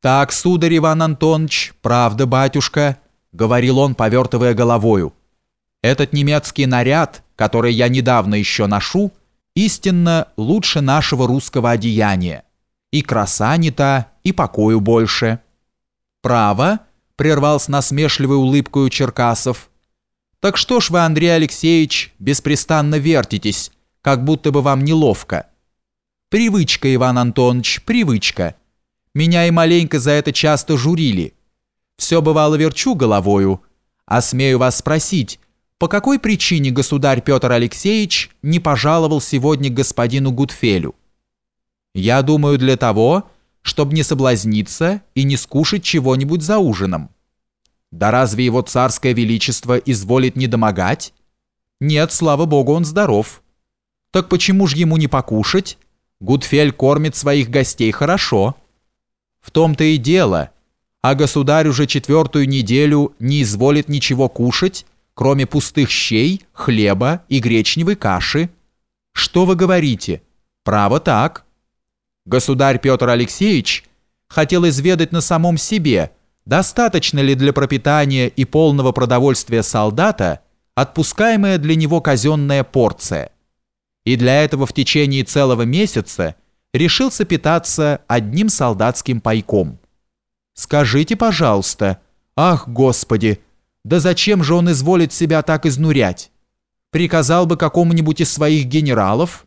«Так, сударь Иван Антонович, правда, батюшка», — говорил он, повертывая головою. «Этот немецкий наряд, который я недавно еще ношу, истинно лучше нашего русского одеяния. И краса не та, и покою больше». «Право?» — прервал с насмешливой улыбкою Черкасов. «Так что ж вы, Андрей Алексеевич, беспрестанно вертитесь, как будто бы вам неловко?» «Привычка, Иван Антонович, привычка. Меня и маленько за это часто журили. Все бывало верчу головою, а смею вас спросить, по какой причине государь Петр Алексеевич не пожаловал сегодня к господину Гутфелю? Я думаю, для того, чтобы не соблазниться и не скушать чего-нибудь за ужином. Да разве его царское величество изволит не домогать? Нет, слава богу, он здоров. Так почему ж ему не покушать? Гутфель кормит своих гостей хорошо». «В том-то и дело. А государь уже 4-ю неделю не изволит ничего кушать, кроме пустых щей, хлеба и гречневой каши. Что вы говорите? Право так. Государь Петр Алексеевич хотел изведать на самом себе, достаточно ли для пропитания и полного продовольствия солдата отпускаемая для него казенная порция. И для этого в течение целого месяца решился питаться одним солдатским пайком. Скажите, пожалуйста, ах, Господи, да зачем же он изволит себя так изнурять? Приказал бы какому-нибудь из своих генералов?»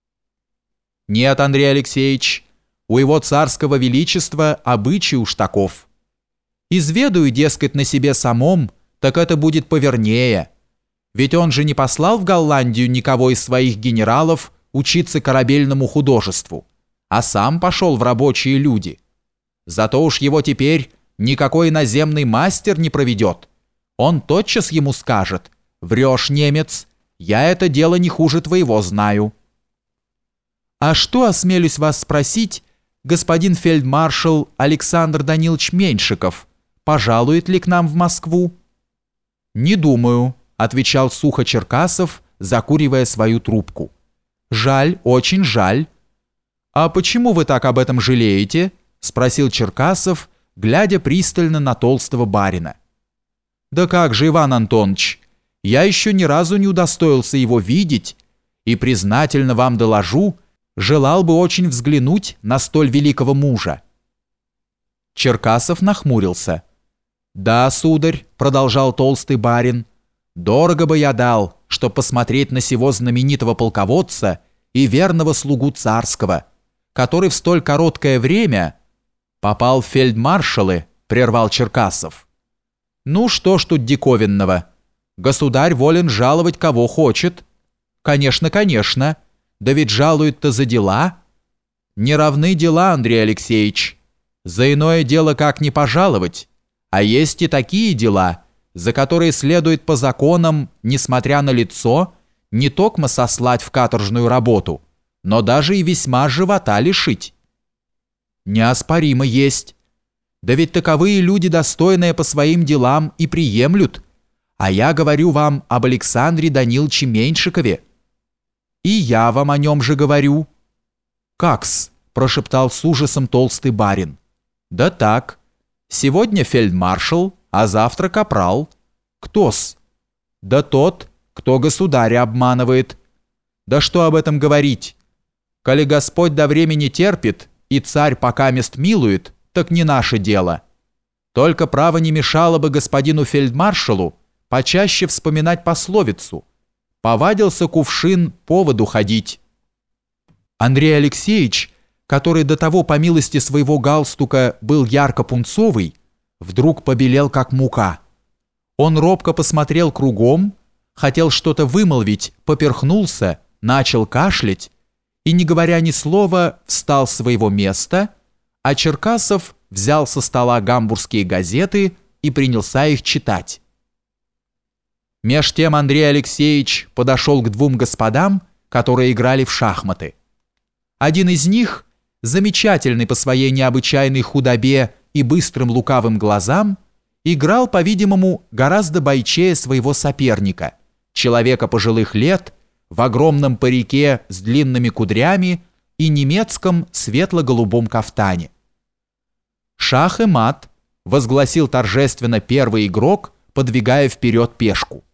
«Нет, Андрей Алексеевич, у его царского величества обычай уж таков. Изведаю, дескать, на себе самом, так это будет повернее. Ведь он же не послал в Голландию никого из своих генералов учиться корабельному художеству, а сам пошел в рабочие люди. Зато уж его теперь никакой иноземный мастер не проведет. Он тотчас ему скажет: врешь, немец, я это дело не хуже твоего знаю». «А что, осмелюсь вас спросить, господин фельдмаршал Александр Данилович Меньшиков пожалует ли к нам в Москву?» «Не думаю», — отвечал сухо Черкасов, закуривая свою трубку. «Жаль, очень жаль». «А почему вы так об этом жалеете?» — спросил Черкасов, глядя пристально на толстого барина. «Да как же, Иван Антонович, я еще ни разу не удостоился его видеть, и, признательно вам доложу, желал бы очень взглянуть на столь великого мужа». Черкасов нахмурился. «Да, сударь», — продолжал толстый барин, — «дорого бы я дал, чтоб посмотреть на сего знаменитого полководца и верного слугу царского, который в столь короткое время попал в фельдмаршалы», — прервал Черкасов. «Ну что ж тут диковинного? Государь волен жаловать кого хочет». «Конечно, конечно. Да ведь жалуют-то за дела». «Не равны дела, Андрей Алексеевич. За иное дело как не пожаловать. А есть и такие дела, за которые следует по законам, несмотря на лицо, не токмо сослать в каторжную работу, но даже и весьма живота лишить». «Неоспоримо есть. Да ведь таковые люди, достойные по своим делам, и приемлют. А я говорю вам об Александре Даниловиче Меньшикове». «И я вам о нем же говорю». «Как-с?» – прошептал с ужасом толстый барин. «Да так. Сегодня фельдмаршал, а завтра капрал». «Кто-с?» «Да тот, кто государя обманывает». «Да что об этом говорить? Коли Господь до времени терпит, и царь пока мест милует, так не наше дело. Только право не мешало бы господину фельдмаршалу почаще вспоминать пословицу: повадился кувшин по воду ходить». Андрей Алексеевич, который до того по милости своего галстука был ярко-пунцовый, вдруг побелел как мука. Он робко посмотрел кругом, хотел что-то вымолвить, поперхнулся, начал кашлять и, не говоря ни слова, встал с своего места, а Черкасов взял со стола гамбургские газеты и принялся их читать. Меж тем Андрей Алексеевич подошел к двум господам, которые играли в шахматы. Один из них, замечательный по своей необычайной худобе и быстрым лукавым глазам, играл, по-видимому, гораздо бойчее своего соперника, человека пожилых лет, в огромном парике с длинными кудрями и немецком светло-голубом кафтане. «Шах и мат», — возгласил торжественно первый игрок, подвигая вперед пешку.